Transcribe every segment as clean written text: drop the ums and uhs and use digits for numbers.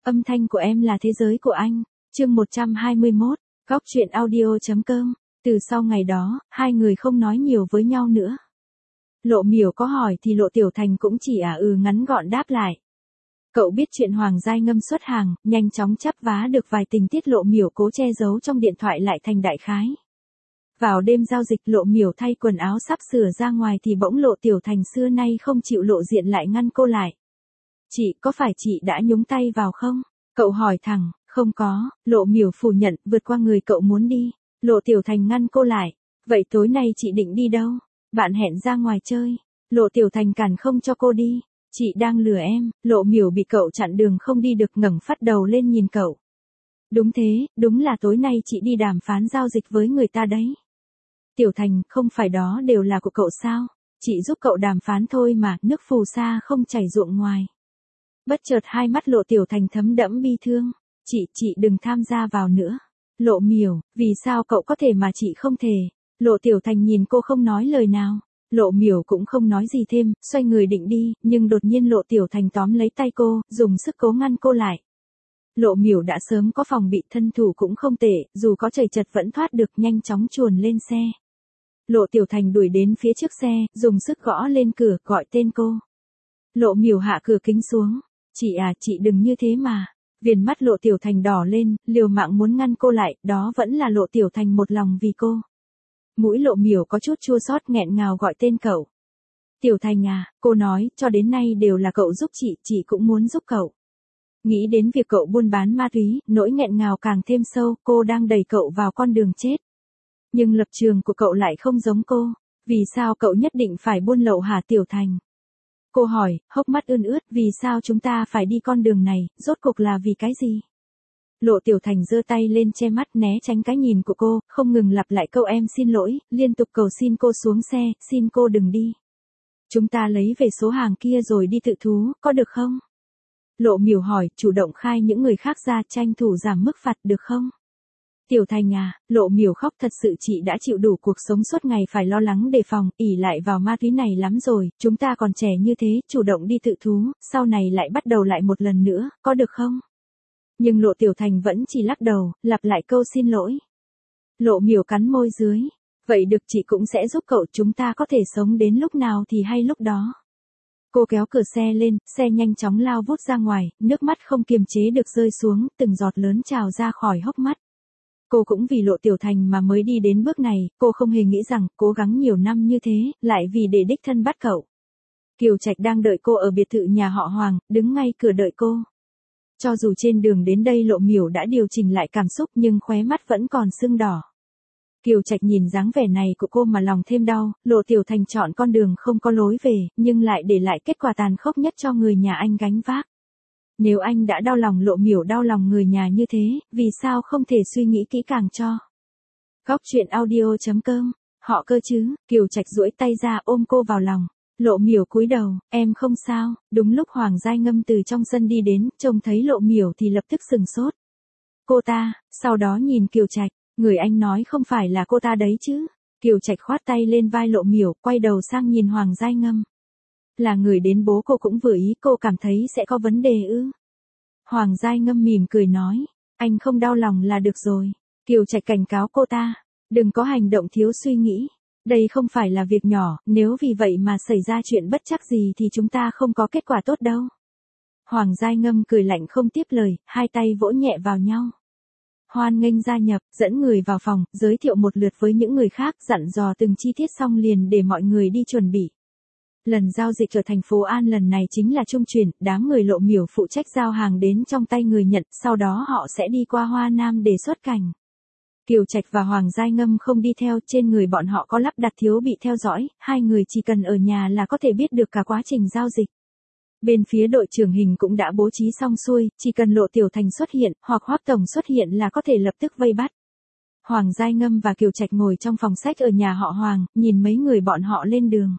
Âm thanh của em là thế giới của anh. Chương 121, Góc truyện audio.com. Từ sau ngày đó, hai người không nói nhiều với nhau nữa. Lộ Miểu có hỏi thì Lộ Tiểu Thành cũng chỉ ngắn gọn đáp lại. Cậu biết chuyện Hoàng Giai Ngâm xuất hàng, nhanh chóng chắp vá được vài tình tiết Lộ Miểu cố che giấu trong điện thoại lại thành đại khái. Vào đêm giao dịch Lộ Miểu thay quần áo sắp sửa ra ngoài thì bỗng Lộ Tiểu Thành xưa nay không chịu lộ diện lại ngăn cô lại. Chị, có phải chị đã nhúng tay vào không? Cậu hỏi thẳng. Không có, Lộ Miểu phủ nhận, vượt qua người cậu muốn đi. Lộ Tiểu Thành ngăn cô lại. Vậy tối nay chị định đi đâu? Bạn hẹn ra ngoài chơi. Lộ Tiểu Thành cản không cho cô đi. Chị đang lừa em. Lộ Miểu bị cậu chặn đường không đi được, ngẩng phát đầu lên nhìn cậu. Đúng thế, đúng là tối nay chị đi đàm phán giao dịch với người ta đấy. Tiểu Thành, không phải đó đều là của cậu sao? Chị giúp cậu đàm phán thôi mà, nước phù sa không chảy ruộng ngoài. Bất chợt hai mắt Lộ Tiểu Thành thấm đẫm bi thương. Chị đừng tham gia vào nữa. Lộ Miểu, vì sao cậu có thể mà chị không thể? Lộ Tiểu Thành nhìn cô không nói lời nào. Lộ Miểu cũng không nói gì thêm, xoay người định đi, nhưng đột nhiên Lộ Tiểu Thành tóm lấy tay cô, dùng sức cố ngăn cô lại. Lộ Miểu đã sớm có phòng bị, thân thủ cũng không tệ, dù có chầy chật vẫn thoát được, nhanh chóng chuồn lên xe. Lộ Tiểu Thành đuổi đến phía trước xe, dùng sức gõ lên cửa, gọi tên cô. Lộ Miểu hạ cửa kính xuống. Chị đừng như thế mà. Viền mắt Lộ Tiểu Thành đỏ lên, liều mạng muốn ngăn cô lại, đó vẫn là Lộ Tiểu Thành một lòng vì cô. Mũi Lộ Miểu có chút chua xót, nghẹn ngào gọi tên cậu. Tiểu Thành à, cô nói, cho đến nay đều là cậu giúp chị cũng muốn giúp cậu. Nghĩ đến việc cậu buôn bán ma túy, nỗi nghẹn ngào càng thêm sâu, cô đang đẩy cậu vào con đường chết. Nhưng lập trường của cậu lại không giống cô. Vì sao cậu nhất định phải buôn lậu hả Tiểu Thành? Cô hỏi, hốc mắt ươn ướt, vì sao chúng ta phải đi con đường này, rốt cuộc là vì cái gì? Lộ Tiểu Thành giơ tay lên che mắt né tránh cái nhìn của cô, không ngừng lặp lại câu em xin lỗi, liên tục cầu xin cô xuống xe, xin cô đừng đi. Chúng ta lấy về số hàng kia rồi đi tự thú, có được không? Lộ Miểu hỏi, chủ động khai những người khác ra, tranh thủ giảm mức phạt được không? Tiểu Thành à, Lộ Miểu khóc, thật sự chị đã chịu đủ cuộc sống suốt ngày phải lo lắng đề phòng, ỷ lại vào ma túy này lắm rồi, chúng ta còn trẻ như thế, chủ động đi tự thú, sau này lại bắt đầu lại một lần nữa, có được không? Nhưng Lộ Tiểu Thành vẫn chỉ lắc đầu, lặp lại câu xin lỗi. Lộ Miểu cắn môi dưới. Vậy được, chị cũng sẽ giúp cậu, chúng ta có thể sống đến lúc nào thì hay lúc đó. Cô kéo cửa xe lên, xe nhanh chóng lao vút ra ngoài, nước mắt không kiềm chế được rơi xuống, từng giọt lớn trào ra khỏi hốc mắt. Cô cũng vì Lộ Tiểu Thành mà mới đi đến bước này, cô không hề nghĩ rằng, cố gắng nhiều năm như thế, lại vì để đích thân bắt cậu. Kiều Trạch đang đợi cô ở biệt thự nhà họ Hoàng, đứng ngay cửa đợi cô. Cho dù trên đường đến đây Lộ Miểu đã điều chỉnh lại cảm xúc nhưng khóe mắt vẫn còn sưng đỏ. Kiều Trạch nhìn dáng vẻ này của cô mà lòng thêm đau, Lộ Tiểu Thành chọn con đường không có lối về, nhưng lại để lại kết quả tàn khốc nhất cho người nhà anh gánh vác. Nếu anh đã đau lòng Lộ Miểu, đau lòng người nhà như thế, vì sao không thể suy nghĩ kỹ càng cho? Góc truyện audio.com, họ cơ chứ? Kiều Trạch duỗi tay ra ôm cô vào lòng. Lộ Miểu cúi đầu, em không sao. Đúng lúc Hoàng Giai Ngâm từ trong sân đi đến, trông thấy Lộ Miểu thì lập tức sừng sốt. Cô ta, sau đó nhìn Kiều Trạch, người anh nói không phải là cô ta đấy chứ? Kiều Trạch khoát tay lên vai Lộ Miểu, quay đầu sang nhìn Hoàng Giai Ngâm. Là người đến bố cô cũng vừa ý, cô cảm thấy sẽ có vấn đề ư? Hoàng Giai Ngâm mỉm cười nói, anh không đau lòng là được rồi. Kiều Trạch cảnh cáo cô ta, đừng có hành động thiếu suy nghĩ. Đây không phải là việc nhỏ, nếu vì vậy mà xảy ra chuyện bất trắc gì thì chúng ta không có kết quả tốt đâu. Hoàng Giai Ngâm cười lạnh không tiếp lời, hai tay vỗ nhẹ vào nhau. Hoan nghênh gia nhập, dẫn người vào phòng, giới thiệu một lượt với những người khác, dặn dò từng chi tiết xong liền để mọi người đi chuẩn bị. Lần giao dịch ở thành phố An lần này chính là trung chuyển, đám người Lộ Miểu phụ trách giao hàng đến trong tay người nhận, sau đó họ sẽ đi qua Hoa Nam để xuất cảnh. Kiều Trạch và Hoàng Giai Ngâm không đi theo, trên người bọn họ có lắp đặt thiết bị theo dõi, hai người chỉ cần ở nhà là có thể biết được cả quá trình giao dịch. Bên phía đội trưởng hình cũng đã bố trí xong xuôi, chỉ cần Lộ Tiểu Thành xuất hiện, hoặc Hoắc Tổng xuất hiện là có thể lập tức vây bắt. Hoàng Giai Ngâm và Kiều Trạch ngồi trong phòng sách ở nhà họ Hoàng, nhìn mấy người bọn họ lên đường.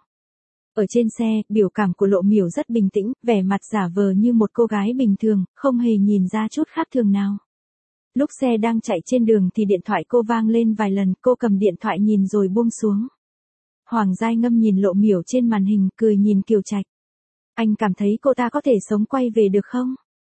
Ở trên xe, biểu cảm của Lộ Miểu rất bình tĩnh, vẻ mặt giả vờ như một cô gái bình thường, không hề nhìn ra chút khác thường nào. Lúc xe đang chạy trên đường thì điện thoại cô vang lên vài lần, cô cầm điện thoại nhìn rồi buông xuống. Hoàng Giai Ngâm nhìn Lộ Miểu trên màn hình, cười nhìn Kiều Trạch. Anh cảm thấy cô ta có thể sống quay về được không?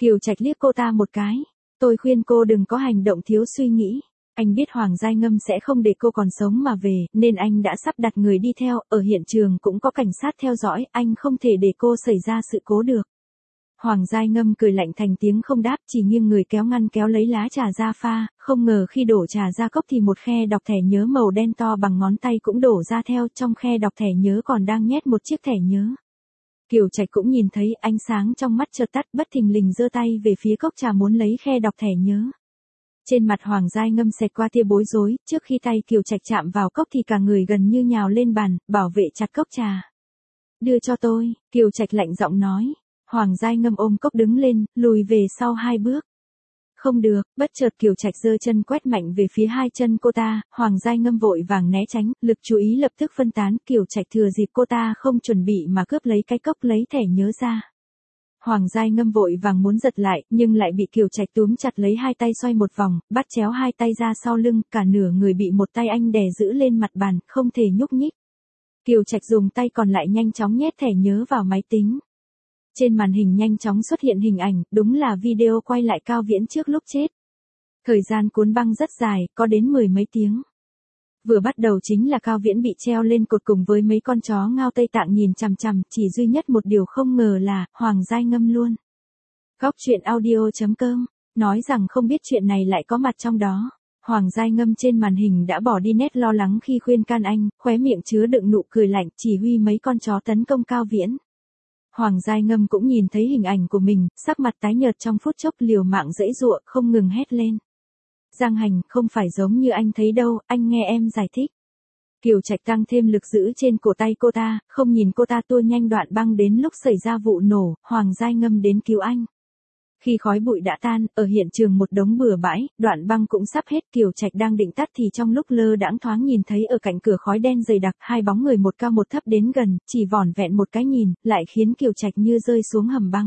Kiều Trạch liếc cô ta một cái. Tôi khuyên cô đừng có hành động thiếu suy nghĩ. Anh biết Hoàng Giai Ngâm sẽ không để cô còn sống mà về, nên anh đã sắp đặt người đi theo, ở hiện trường cũng có cảnh sát theo dõi, anh không thể để cô xảy ra sự cố được. Hoàng Giai Ngâm cười lạnh thành tiếng không đáp, chỉ nghiêng người kéo ngăn kéo lấy lá trà ra pha, không ngờ khi đổ trà ra cốc thì một khe đọc thẻ nhớ màu đen to bằng ngón tay cũng đổ ra theo, trong khe đọc thẻ nhớ còn đang nhét một chiếc thẻ nhớ. Kiều Trạch cũng nhìn thấy, ánh sáng trong mắt chợt tắt, bất thình lình giơ tay về phía cốc trà muốn lấy khe đọc thẻ nhớ. Trên mặt Hoàng Giai Ngâm xẹt qua tia bối rối, trước khi tay Kiều Trạch chạm vào cốc thì cả người gần như nhào lên bàn, bảo vệ chặt cốc trà. Đưa cho tôi, Kiều Trạch lạnh giọng nói. Hoàng Giai Ngâm ôm cốc đứng lên, lùi về sau 2 bước. Không được, bất chợt Kiều Trạch giơ chân quét mạnh về phía 2 chân cô ta, Hoàng Giai Ngâm vội vàng né tránh, lực chú ý lập tức phân tán, Kiều Trạch thừa dịp cô ta không chuẩn bị mà cướp lấy cái cốc lấy thẻ nhớ ra. Hoàng Giai Ngâm vội vàng muốn giật lại, nhưng lại bị Kiều Trạch túm chặt lấy 2 tay xoay một vòng, bắt chéo 2 tay ra sau lưng, cả nửa người bị một tay anh đè giữ lên mặt bàn, không thể nhúc nhích. Kiều Trạch dùng tay còn lại nhanh chóng nhét thẻ nhớ vào máy tính. Trên màn hình nhanh chóng xuất hiện hình ảnh, đúng là video quay lại Cao Viễn trước lúc chết. Thời gian cuốn băng rất dài, có đến 10 mấy tiếng. Vừa bắt đầu chính là Cao Viễn bị treo lên cột cùng với mấy con chó ngao Tây Tạng nhìn chằm chằm, chỉ duy nhất một điều không ngờ là, Hoàng Giai Ngâm luôn. Góc truyện audio.com, nói rằng không biết chuyện này lại có mặt trong đó. Hoàng Giai Ngâm trên màn hình đã bỏ đi nét lo lắng khi khuyên can anh, khóe miệng chứa đựng nụ cười lạnh, chỉ huy mấy con chó tấn công Cao Viễn. Hoàng Giai Ngâm cũng nhìn thấy hình ảnh của mình, sắc mặt tái nhợt trong phút chốc liều mạng giãy giụa, không ngừng hét lên. Giang Hành, không phải giống như anh thấy đâu, anh nghe em giải thích. Kiều Trạch tăng thêm lực giữ trên cổ tay cô ta, không nhìn cô ta tua nhanh đoạn băng đến lúc xảy ra vụ nổ, Hoàng Giai Ngâm đến cứu anh. Khi khói bụi đã tan, ở hiện trường một đống bừa bãi, đoạn băng cũng sắp hết, Kiều Trạch đang định tắt thì trong lúc lơ đãng thoáng nhìn thấy ở cạnh cửa khói đen dày đặc, 2 bóng người một cao một thấp đến gần, chỉ vỏn vẹn một cái nhìn, lại khiến Kiều Trạch như rơi xuống hầm băng.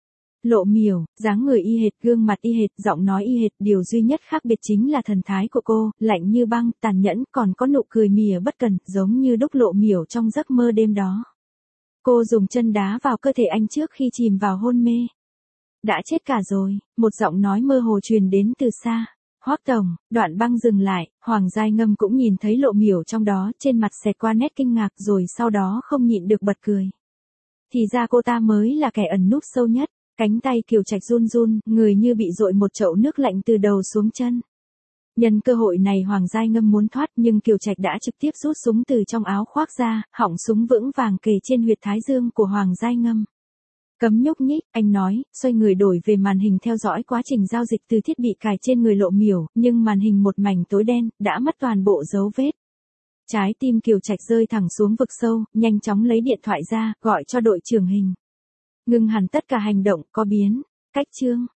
Lộ Miểu, dáng người y hệt, gương mặt y hệt, giọng nói y hệt, điều duy nhất khác biệt chính là thần thái của cô, lạnh như băng, tàn nhẫn, còn có nụ cười mỉa bất cần, giống như đúc Lộ Miểu trong giấc mơ đêm đó. Cô dùng chân đá vào cơ thể anh trước khi chìm vào hôn mê. Đã chết cả rồi, một giọng nói mơ hồ truyền đến từ xa. Hoắc tổng, đoạn băng dừng lại, Hoàng Giai Ngâm cũng nhìn thấy Lộ Miểu trong đó, trên mặt xẹt qua nét kinh ngạc rồi sau đó không nhịn được bật cười. Thì ra cô ta mới là kẻ ẩn núp sâu nhất, cánh tay Kiều Trạch run run, người như bị dội một chậu nước lạnh từ đầu xuống chân. Nhân cơ hội này Hoàng Giai Ngâm muốn thoát nhưng Kiều Trạch đã trực tiếp rút súng từ trong áo khoác ra, họng súng vững vàng kề trên huyệt thái dương của Hoàng Giai Ngâm. Cấm nhúc nhích, anh nói, xoay người đổi về màn hình theo dõi quá trình giao dịch từ thiết bị cài trên người Lộ Miểu, nhưng màn hình một mảnh tối đen, đã mất toàn bộ dấu vết. Trái tim Kiều Trạch rơi thẳng xuống vực sâu, nhanh chóng lấy điện thoại ra, gọi cho đội trưởng hình. Ngưng hẳn tất cả hành động, có biến. Cách chương.